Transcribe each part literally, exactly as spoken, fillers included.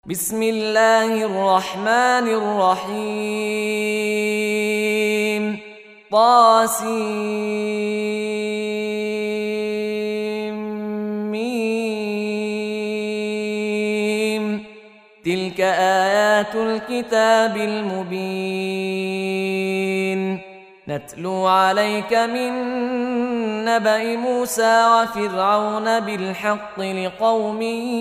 بسم الله الرحمن الرحيم طاسيم تلك آيات الكتاب المبين نتلو عليك من نبأ موسى وفرعون بالحق لقوم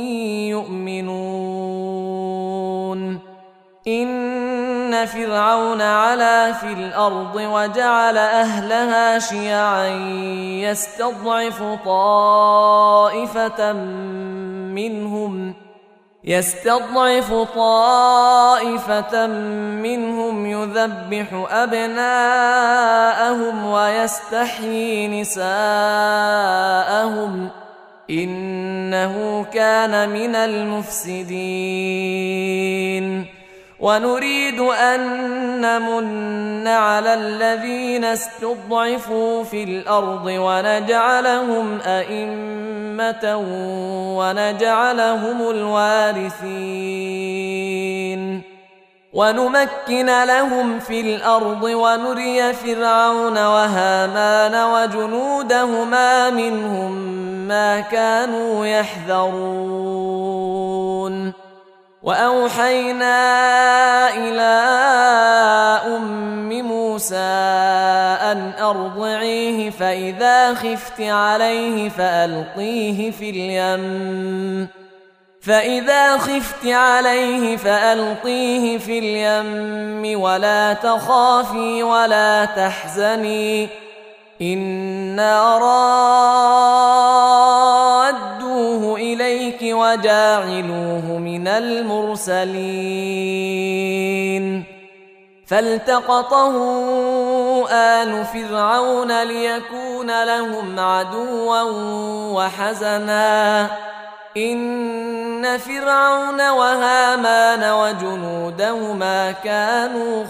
يؤمنون إن فرعون علا في الأرض وجعل أهلها شيعا يستضعف طائفة منهم يستضعف طائفة منهم يذبح أبناءهم ويستحيي نساءهم إنه كان من المفسدين ونريد أن نمن على الذين استضعفوا في الأرض ونجعلهم أئمة ونجعلهم الوارثين ونمكن لهم في الأرض ونري فرعون وهامان وجنودهما منهم ما كانوا يحذرون وأوحينا إلى أم موسى أن أرضعيه فإذا خفت عليه فألقيه في اليم فإذا خفت عليه فألقيه في اليم ولا تخافي ولا تحزني إنا رادوه إليك وجاعلوه من المرسلين فالتقطه آل فرعون ليكون لهم عدوا وحزنا إن فرعون وهامان وجنودهما كانوا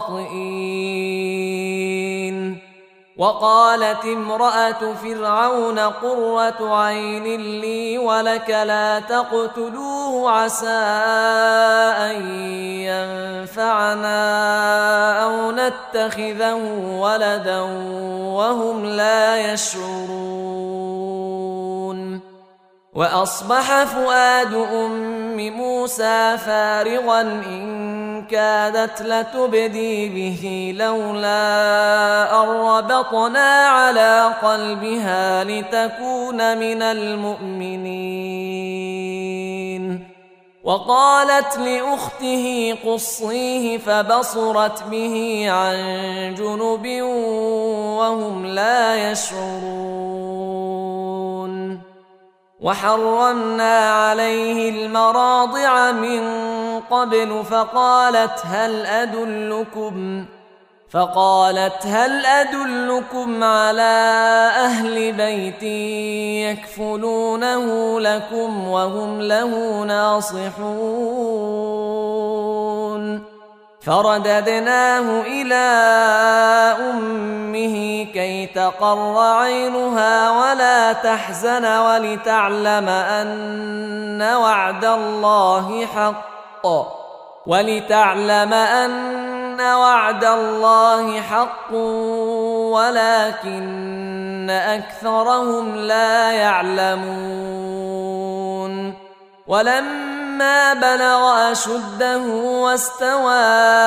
خاطئين وقالت امرأة فرعون قرة عين لي ولك لا تقتلوه عسى أن ينفعنا أو نتخذه ولدا وهم لا يشعرون وأصبح فؤاد أم موسى فارغا إن كادت لتبدي به لولا أن ربطنا على قلبها لتكون من المؤمنين وقالت لأخته قصيه فبصرت به عن جنب وهم لا يشعرون وحرمنا عليه المراضع من قبل فقالت هل أدلكم فقالت هل أدلكم على أهل بيت يكفلونه لكم وهم له ناصحون فرددناه إلى أمه كي تقر عينها ولا تحزن ولتعلم أن وعد الله حق ولتعلم أن وعد الله حق ولكن أكثرهم لا يعلمون ولما بلغ أشده واستوى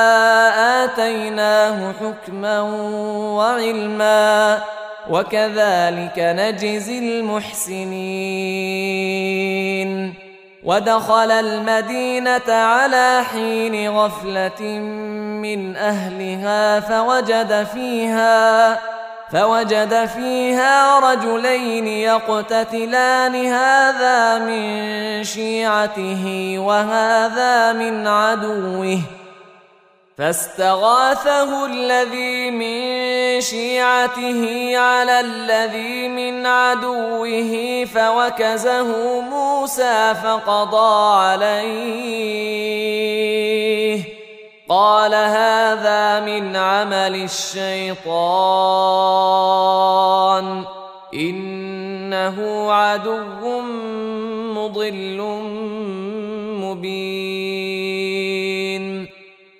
آتيناه حكما وعلما وكذلك نجزي المحسنين ودخل المدينة على حين غفلة من أهلها فوجد فيها فوجد فيها رجلين يقتتلان هذا من شيعته وهذا من عدوه فاستغاثه الذي من شيعته على الذي من عدوه فوكزه موسى فقضى عليه قال هذا من عمل الشيطان إنه عدو مضل مبين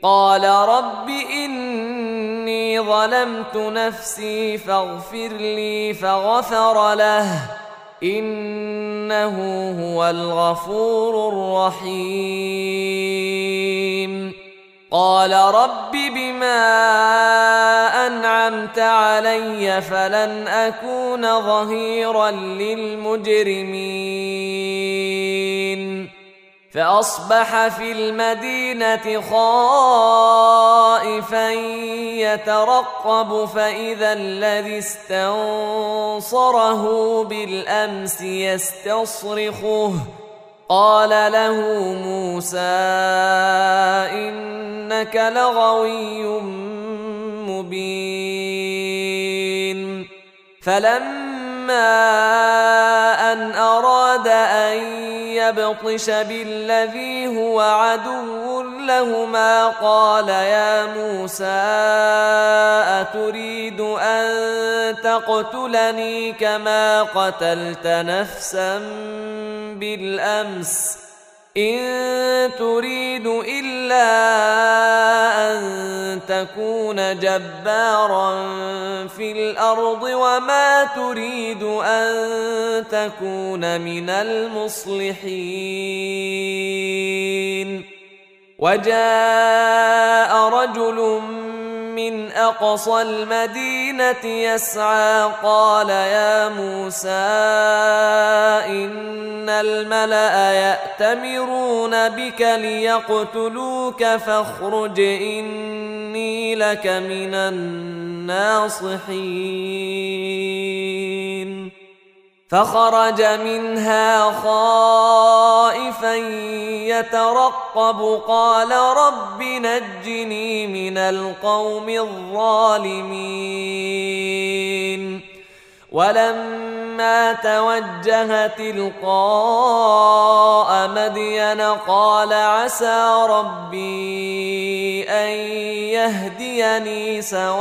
قال رب إني ظلمت نفسي فاغفر لي فغفر له إنه هو الغفور الرحيم قال رب بما أنعمت علي فلن أكون ظهيرا للمجرمين فأصبح في المدينة خائفا يترقب فإذا الذي استنصره بالأمس يستصرخه قال له موسى إنك لغوي مبين فلما أن أراد أن يبطش بالذي هو عدو لهما قال يا موسى أتريد أن تقتلني كما قتلت نفسا بالأمس إن تريد إلا أن تكون جبارا في الأرض وما تريد أن تكون من المصلحين وجاء رجل من أقصى المدينة يسعى قال يا موسى إن الملأ يأتمرون بك ليقتلوك فاخرج إني لك من الناصحين فخرج منها خائفا يترقب قال رب نجني من القوم الظالمين ولما توجه تلقاء مدين قال عسى ربي أن يهديني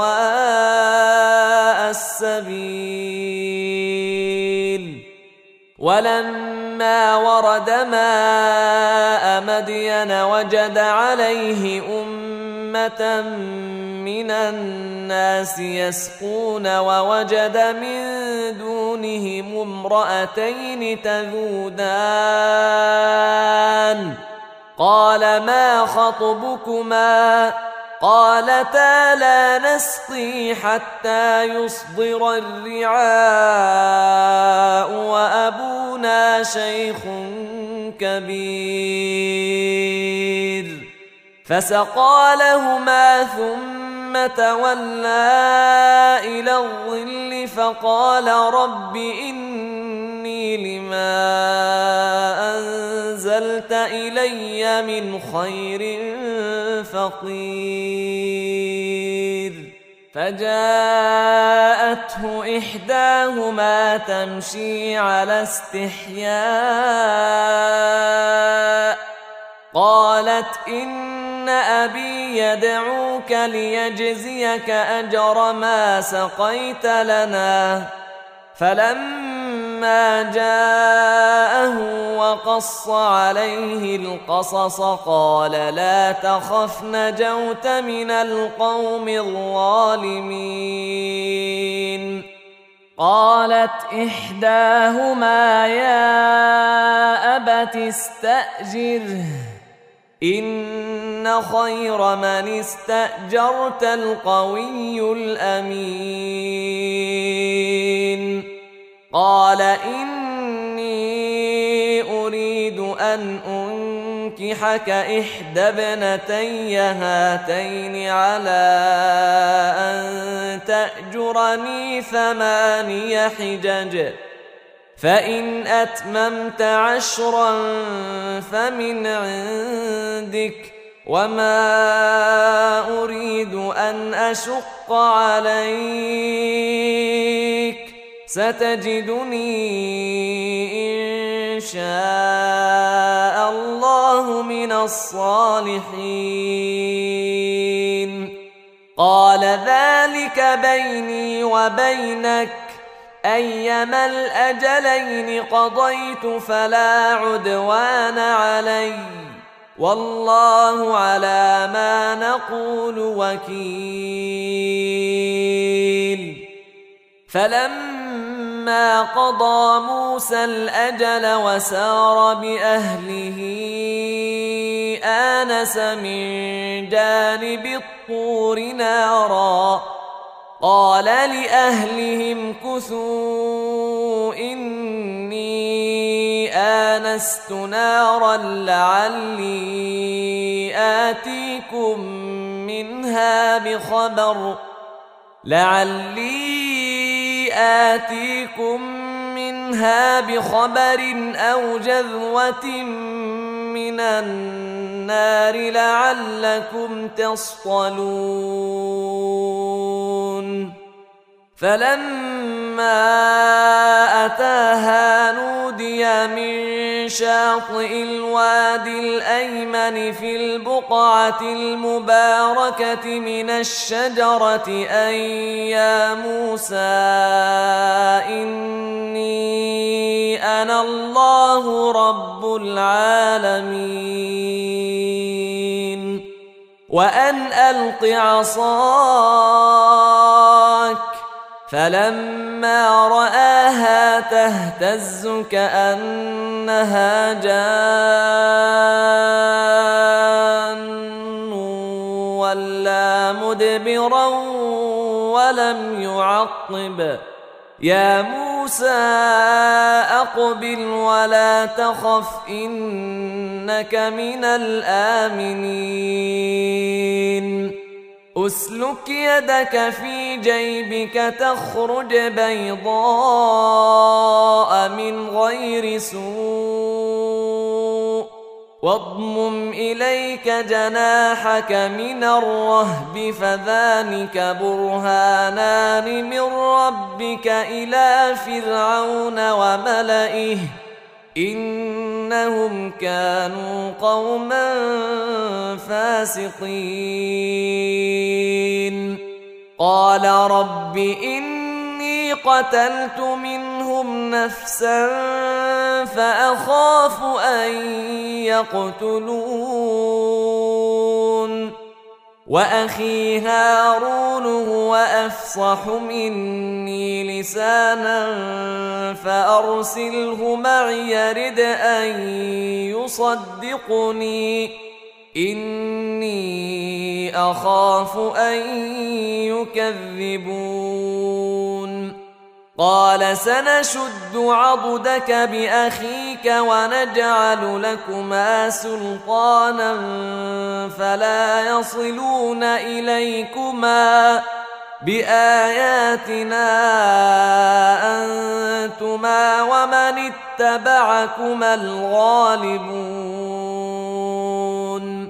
سواء السبيل ولما ورد ماء مدين وجد عليه أمة من الناس يسقون ووجد من دونهم امرأتين تذودان قال ما خطبكما قالتا لا نسقي حتى يصدر الرعاء وأبونا شيخ كبير فسقى لهما ثم تولى إلى الظل فقال رب إني لما أنزلت إلي من خير فقير فجاءته إحداهما تمشي على استحياء قالت إن أبي يدعوك ليجزيك أجر ما سقيت لنا فلما جاءه وقص عليه القصص قال لا تخف نجوت من القوم الظالمين قالت إحداهما يا أبت استأجره إن خير من استأجرت القوي الأمين قال إني أريد أن أنكحك إحدى ابنتي هاتين على أن تأجرني ثماني حجج فإن أتممت عشرا فمن عندك وما أريد أن أشق عليك ستجدني إن شاء الله من الصالحين قال ذلك بيني وبينك أيما الأجلين قضيت فلا عدوان علي والله على ما نقول وكيل. فلما قضى موسى الأجل وسار بأهله آنس من جانب الطور نارا قال لأهلهم كثوا إني آنست نارا لعلي آتيكم منها بخبر لعلي آتيكم منها بخبر أو جذوة من النار لعلكم تصطلون. فلما أتاها نودي من شاطئ الوادي الأيمن في البقعة المباركة من الشجرة أن يا موسى إني أنا الله رب العالمين وأن ألق عصاك. فلما رآها تهتز كأنها جان ولا مدبرا ولم يعقب يا موسى أقبل ولا تخف إنك من الآمنين. أسلك يدك في جيبك تخرج بيضاء من غير سوء واضمم إليك جناحك من الرهب فذلك برهانان من ربك إلى فرعون وملئه إنهم كانوا قوما فاسقين. قال رب إني قتلت منهم نفسا فأخاف أن يقتلون وأخي هارون هو أفصح مني لسانا فأرسله معي يرد أن يصدقني إني أخاف أن يكذبون. قال سنشد عضدك بأخيك ونجعل لكما سلطانا فلا يصلون إليكما بآياتنا أنتما ومن اتبعكما الغالبون.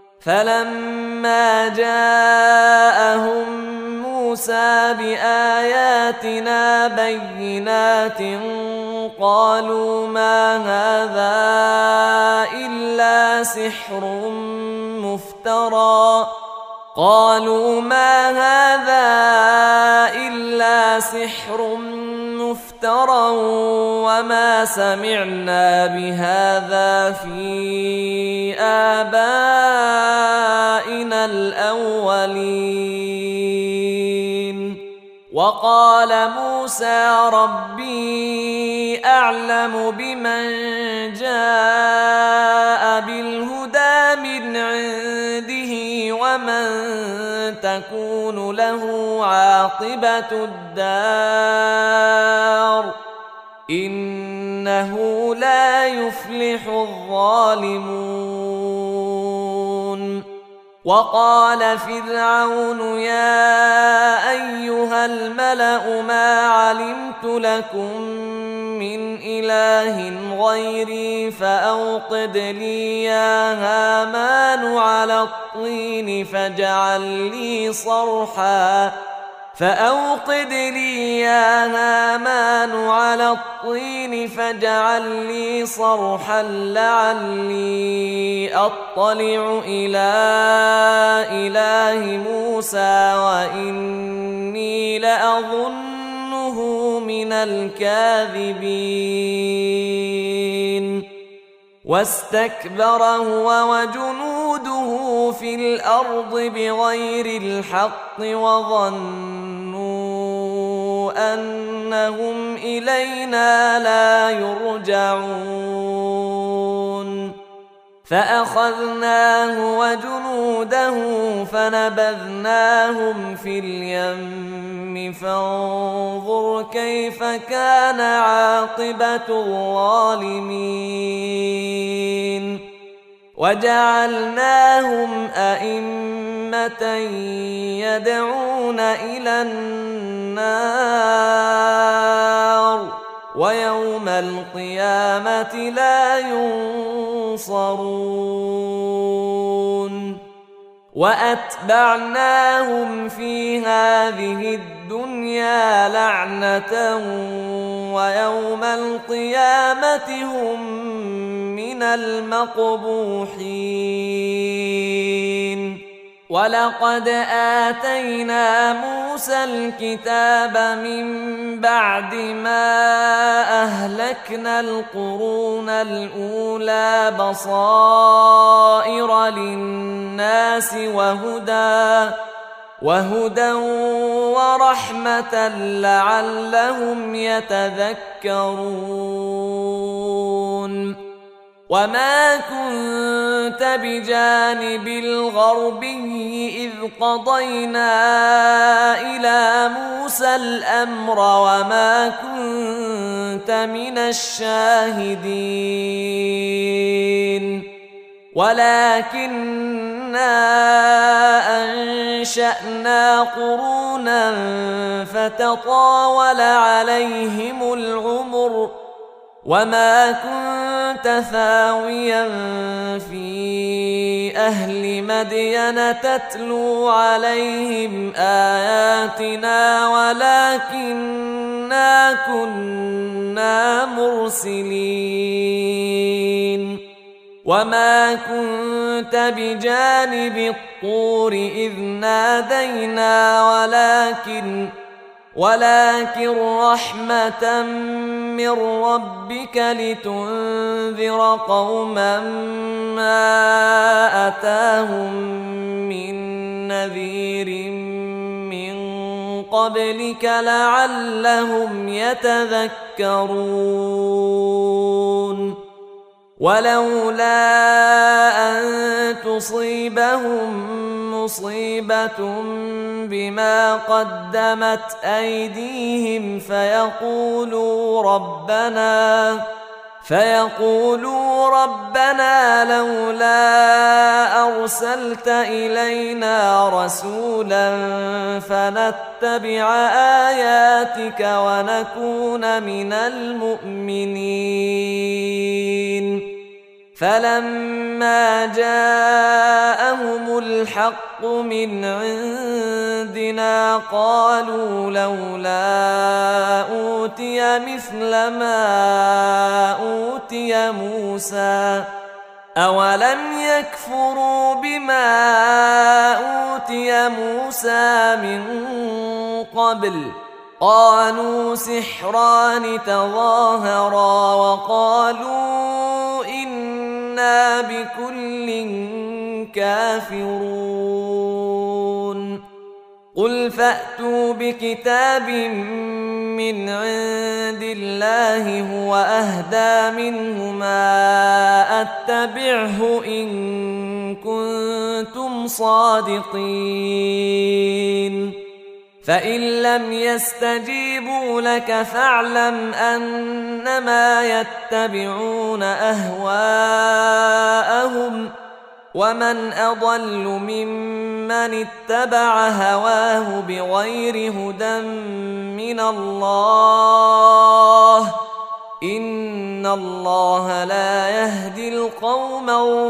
فلما جاءهم موسى بآياتنا بينات قالوا ما هذا إلا سحر مفترى قالوا ما هذا إلا سحر مفترى وما سمعنا بهذا في آبائنا الأولين. وقال موسى ربي أعلم بمن جاء بالهدى من عنده ومن تكون له عاقبة الدار إنه لا يفلح الظالمون. وقال فرعون يا أيها الملأ ما علمت لكم من إله غيري فأوقد لي يا هامان على الطين فاجعل لي صرحا فأوقد لي يا هامان على الطين فاجعل لي صرحا لعلي أطلع إلى إله موسى وإني لأظنه من الكاذبين. واستكبر هو وجنوده في الأرض بغير الحق وظنوا أنهم إلينا لا يرجعون فأخذناه وجنوده فنبذناهم في اليم فانظر كيف كان عاقبة الظالمين وجعلناهم أئمة يدعون إلى النار ويوم القيامة لا ينصرون وأتبعناهم في هذه الدنيا لعنة ويوم القيامة هم من المقبوحين ولقد آتينا موسى الكتاب من بعد ما أهلكنا القرون الأولى بصائر للناس وهدى وهدى ورحمة لعلهم يتذكرون وما كنت بجانب الغربي إذ قضينا إلى موسى الأمر وما كنت من الشاهدين ولكننا أنشأنا قرونا فتطاول عليهم العمر وما كنت ثاويا في أهل مدين تتلو عليهم آياتنا ولكننا كنا مرسلين وما كنت بجانب الطور إذ نادينا ولكن ولكن رحمة من ربك لتنذر قوما ما أتاهم من نذير من قبلك لعلهم يتذكرون ولولا أن تصيبهم مصيبة بما قدمت أيديهم فيقولوا ربنا فيقولوا ربنا لولا أرسلت إلينا رسولا فنتبع آياتك ونكون من المؤمنين فلما جاءهم الحق من عندنا قالوا لولا أوتي مثل ما أوتي موسى أولم يكفروا بما أوتي موسى من قبل قالوا سحران تظاهرا وقالوا إنا بكل كافرون قل فأتوا بكتاب من عند الله هو أهدى منه ما أتبعه إن كنتم صادقين فإن لم يستجيبوا لك فاعلم أنما يتبعون أهواءهم ومن أضل ممن اتبع هواه بغير هدى من الله إن الله لا يهدي القوم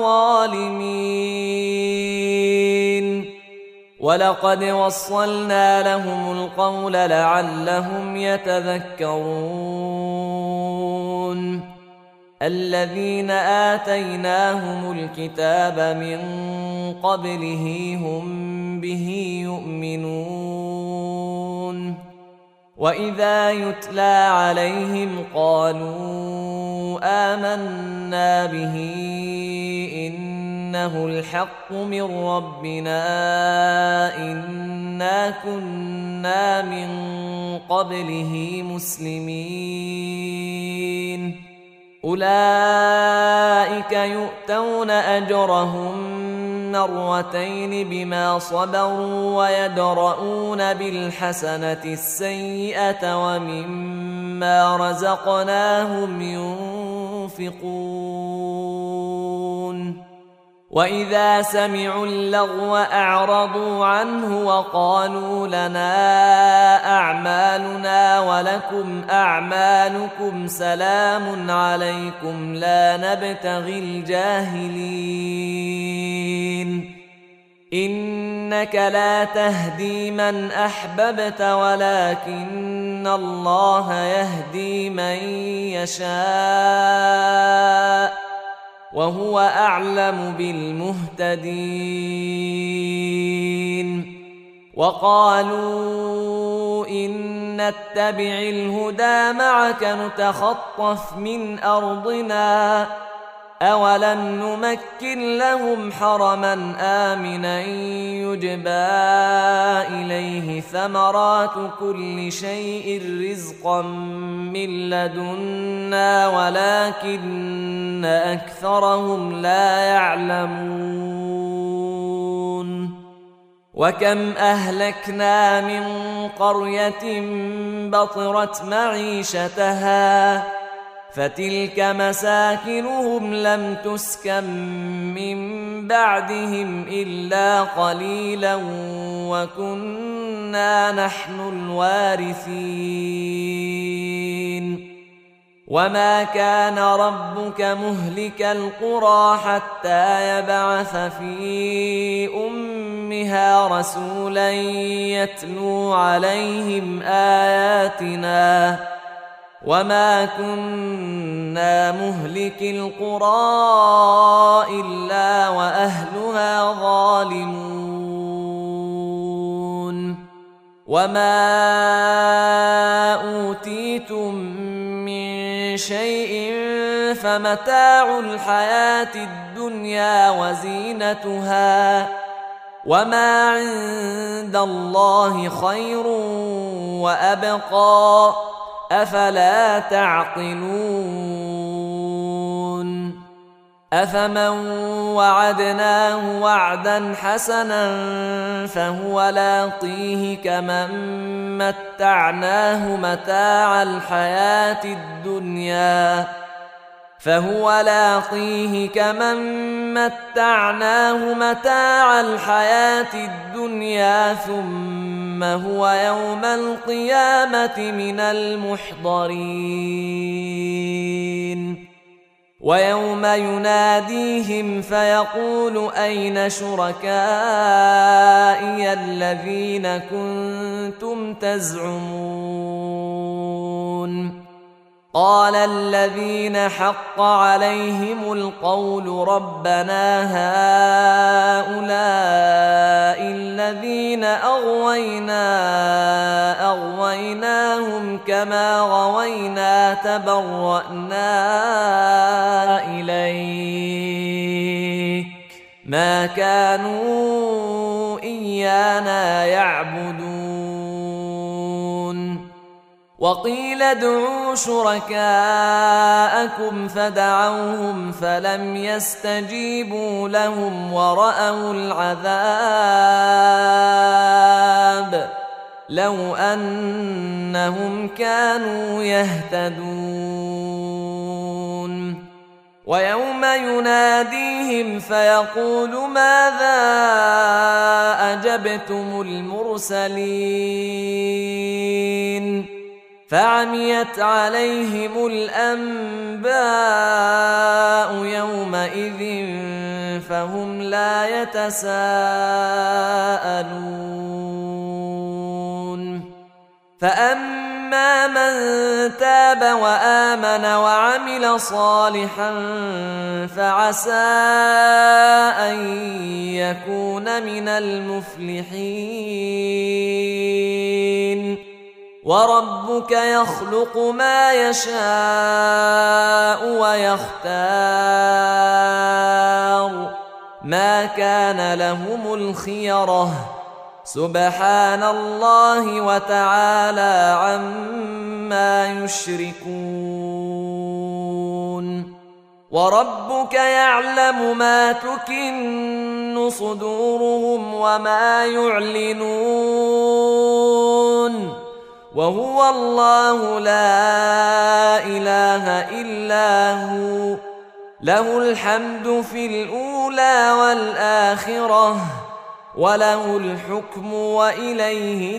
الظالمين ولقد وصلنا لهم القول لعلهم يتذكرون الذين آتيناهم الكتاب من قبله هم به يؤمنون وإذا يتلى عليهم قالوا آمنا به إنه الحق من ربنا إنا كنا من قبله مسلمين أولئك يؤتون أجرهم مرتين بما صبروا ويدرؤون بالحسنة السيئة ومما رزقناهم ينفقون وإذا سمعوا اللغو أعرضوا عنه وقالوا لنا أعمالنا ولكم أعمالكم سلام عليكم لا نبتغي الجاهلين إنك لا تهدي من أحببت ولكن الله يهدي من يشاء وهو أعلم بالمهتدين وقالوا إن نتبع الهدى معك نتخطف من أرضنا أولم نمكن لهم حرما آمنا يجبى إليه ثمرات كل شيء رزقا من لدنا ولكن أكثرهم لا يعلمون وكم أهلكنا من قرية بطرت معيشتها فتلك مساكنهم لم تسكن من بعدهم إلا قليلا وكنا نحن الوارثين وما كان ربك مهلك القرى حتى يبعث في أمها رسولا يتلو عليهم آياتنا وما كنا مهلك القرى إلا وأهلها ظالمون وما أوتيتم من شيء فمتاع الحياة الدنيا وزينتها وما عند الله خير وأبقى أفلا تعقلون أفمن وعدناه وعدا حسنا فهو لاقيه كمن متعناه متاع الحياة الدنيا فهو لاقيه كمن متعناه متاع الحياة الدنيا ثم هو يوم القيامة من المحضرين ويوم يناديهم فيقول أين شركائي الذين كنتم تزعمون قال الذين حق عليهم القول ربنا هؤلاء الذين أغوينا أغويناهم كما غوينا تبرأنا إليك ما كانوا إيانا يعبدون وقيل ادعوا شركاءكم فدعوهم فلم يستجيبوا لهم ورأوا العذاب لو أنهم كانوا يهتدون ويوم يناديهم فيقول ماذا أجبتم المرسلين فعميت عليهم الأنباء يومئذ فهم لا يتساءلون فأما من تاب وآمن وعمل صالحا فعسى أن يكون من المفلحين وربك يخلق ما يشاء ويختار ما كان لهم الخيرة سبحان الله وتعالى عما يشركون وربك يعلم ما تكن صدورهم وما يعلنون وهو الله لا إله إلا هو له الحمد في الأولى والآخرة وله الحكم وإليه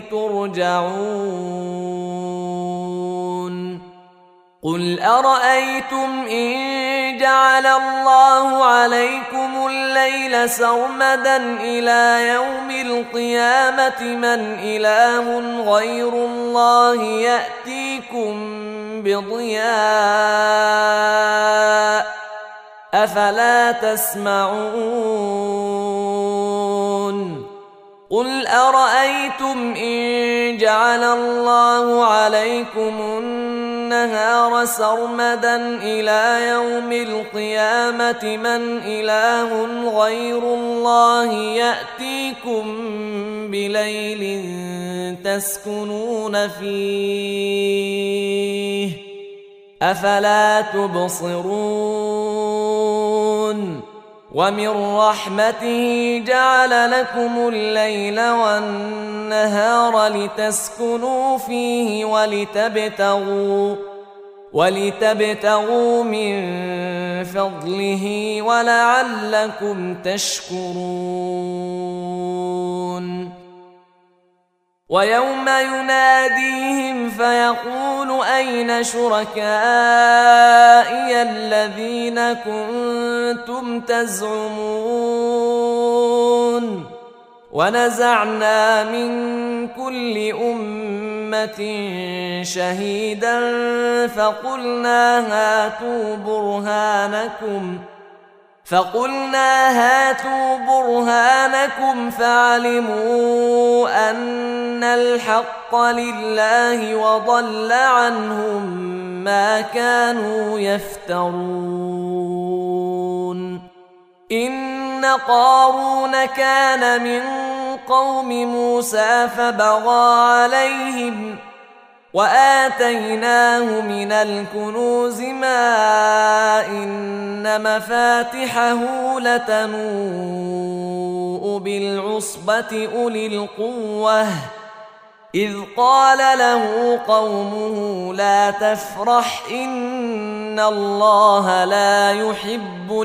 ترجعون قل أرأيتم إن جعل الله عليكم الليل سرمدا إلى يوم القيامة من إله غير الله يأتيكم بضياء أفلا تسمعون قل أرأيتم إن جعل الله عليكم النهار سرمدا إلى يوم القيامة من إله غير الله يأتيكم بليل تسكنون فيه أفلا تبصرون ومن رحمته جعل لكم الليل والنهار لتسكنوا فيه ولتبتغوا ولتبتغوا من فضله ولعلكم تشكرون ويوم يناديهم فيقول أين شركائي الذين كنتم تزعمون ونزعنا من كل أمة شهيدا فقلنا هاتوا برهانكم فقلنا هاتوا برهانكم فعلموا أن الحق لله وضل عنهم ما كانوا يفترون إن قارون كان من قوم موسى فبغى عليهم وآتيناه من الكنوز ما إن مفاتحه لتنوء بالعصبة أولي القوة إذ قال له قومه لا تفرح إن الله لا يحب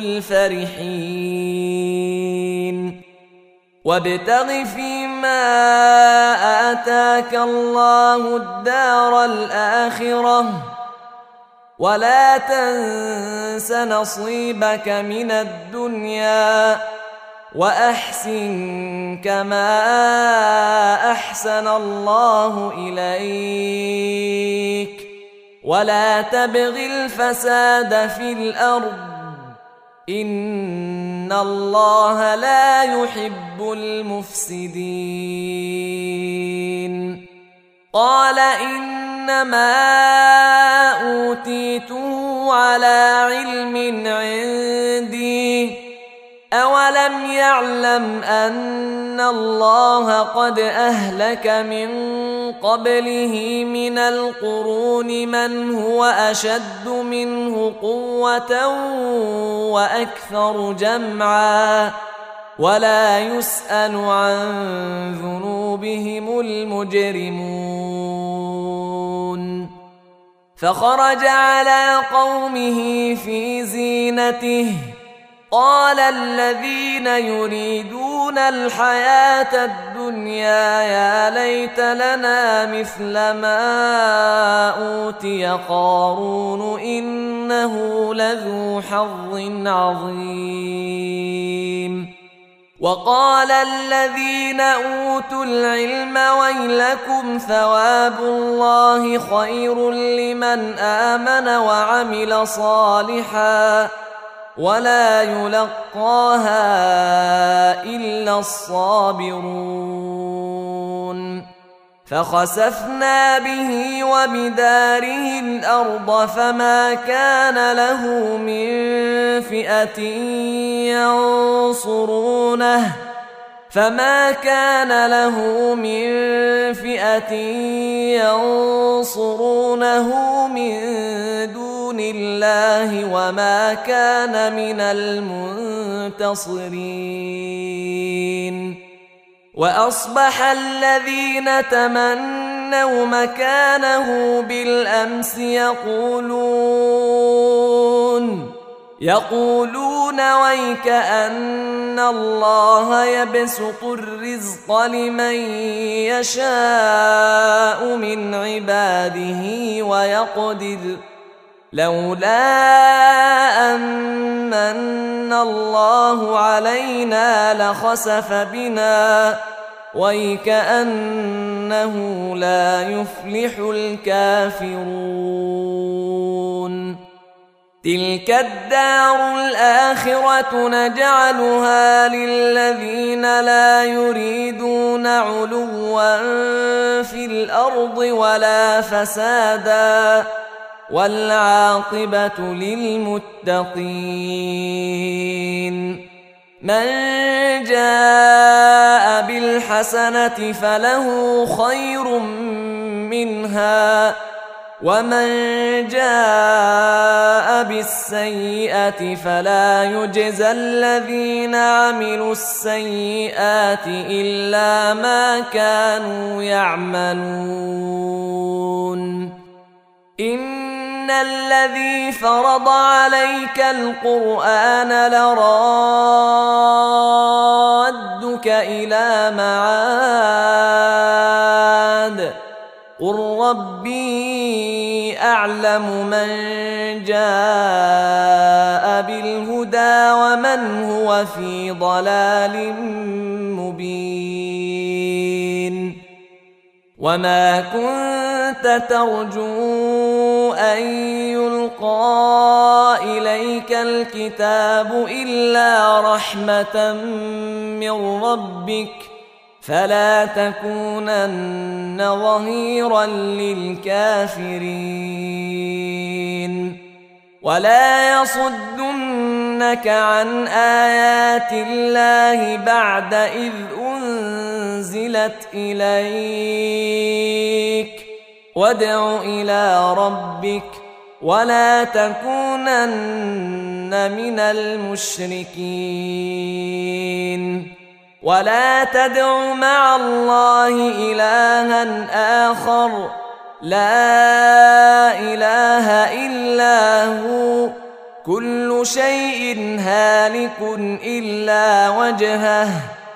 الفرحين وابتغ فيما آتاك الله الدار الآخرة ولا تنس نصيبك من الدنيا وأحسن كما أحسن الله إليك ولا تبغ الفساد في الأرض إن الله لا يحب المفسدين قال إنما أوتيته على علم عندي أولم يعلم أن الله قد أهلك من قبله من القرون من هو أشد منه قوة وأكثر جمعا ولا يسأل عن ذنوبهم المجرمون فخرج على قومه في زينته قال الذين يريدون الحياة الدنيا يا ليت لنا مثل ما أوتي قارون إنه لذو حظ عظيم وقال الذين أوتوا العلم ويلكم ثواب الله خير لمن آمن وعمل صالحا ولا يلقاها إلا الصابرون فخسفنا به وبداره الأرض فما كان له من فئة ينصرونه فما كان له من فئة ينصرونه من دون الله وما كان من المنتصرين وأصبح الذين تمنوا مكانه بالأمس يقولون يقولون ويك أن الله يبسط الرزق لمن يشاء من عباده ويقدر لولا أن الله علينا لخسف بنا ويكأنه لا يفلح الكافرون تلك الدار الآخرة نجعلها للذين لا يريدون علوا في الأرض ولا فسادا والعاقبة للمتقين من جاء بالحسنة فله خير منها ومن جاء بالسيئة فلا يجزى الذين عملوا السيئات إلا ما كانوا يعملون إن الذي فرض عليك القرآن لرادك إلى معاد قل ربي أعلم من جاء بالهدى ومن هو في ضلال مبين وما كنت ترجو أن يلقى إليك الكتاب إلا رحمة من ربك فلا تكونن ظهيرا للكافرين ولا يصدنك عن آيات الله بعد إذ أنزلت إليك وادع إلى ربك ولا تكونن من المشركين ولا تدع مع الله إلها آخر لا إله إلا هو كل شيء هالك إلا وجهه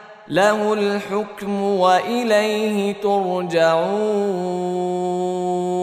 له الحكم وإليه ترجعون